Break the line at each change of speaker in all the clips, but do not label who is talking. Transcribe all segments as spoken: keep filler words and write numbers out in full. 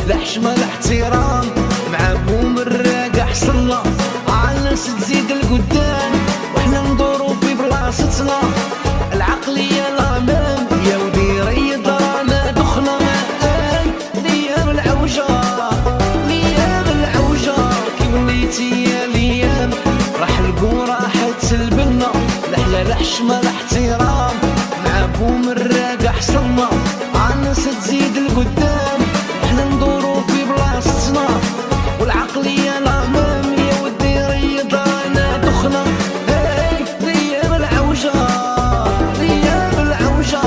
لا حشمة لا احترام مع بوم الراقع حصلنا عالناس تزيد القدام وحنا ندورو في بلاصتنا العقلية الأمام يا ودي ريض رانا دخنا ماء ليام العوجة ليام العوجة كي وليتي يا ليام راح القو راح تسلبنا لا حلا لا حشمة لا احترام مع بوم الراقع حصلنا عالناس تزيد القدام احنا ندورو في بلاصتنا والعقلية الأمام يا ودي ريض رانا دخنا هاي ليام العوجة ليام العوجة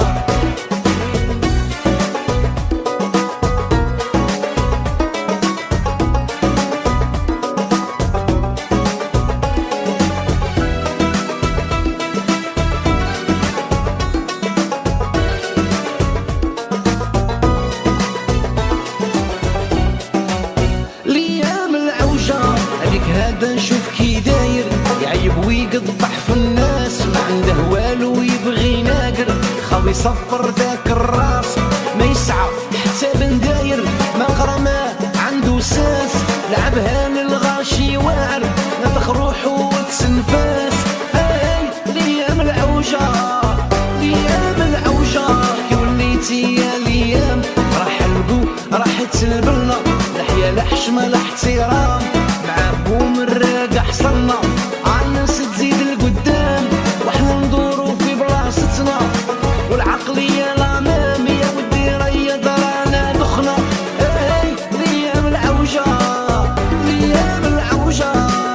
هذا نشوف كي داير يعيب ويقطع في الناس ما عنده والو يبغي ناقر خاوي يصفر ذاك الراس ما يسعى حتى بنداير ما قرا ما عنده ساس لعبها للغاشي واعر نفخ روحو وتسنفاس هاي ليام العوجة ليام العوجة كي وليتي يا ليام راح القو راح تسلبلنا لا حيا لا حشمة لا احترام بوم الراقع حصلنا عالناس تزيد القدام واحنا ندورو في بلاصتنا والعقلية الأمام يا ودي ريض رانا دخنا هاي ليام العوجة ليام العوجة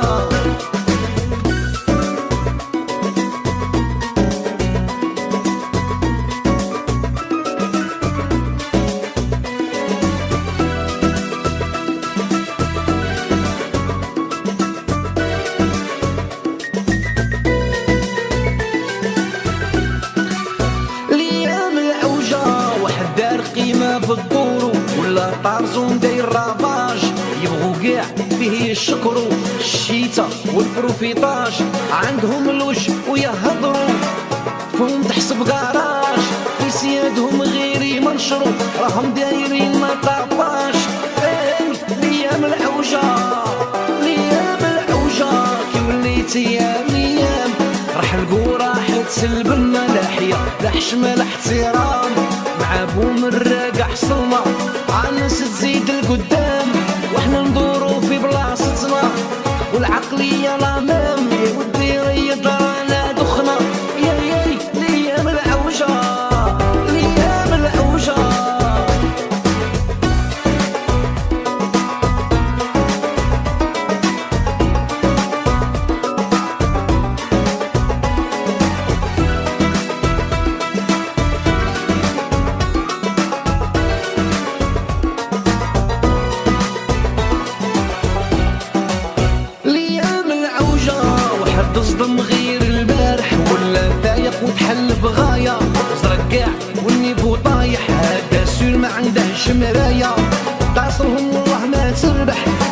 قيمة بالدورو ولا طارزون داير رافاج يبغوا كاع فيه يشكروا الشيتا والبروفيطاج عندهم الوش ويهضروا فهم تحسب كراج في سيادهم غير يمنشروا راهم دايرين ما طاباش اي ليام العوجة ليام العوجة كي وليتي يا ليام راح القو راح تسلبلنا لا حيا لا حشمة لا احترام مع بوم الراقع حصلنا عالناس تزيد القدام واحنا ندورو في بلاصتنا والعقلية الأمام يا ودي ريض رانا دخنا يا ياي ليام العوجة ليام العوجة تصدم غير البارح ولا فايق وتحل بغاية زرق كاع والنيفو طايح هذا سول ما عندهش مراية تعصرهم والله ما تربح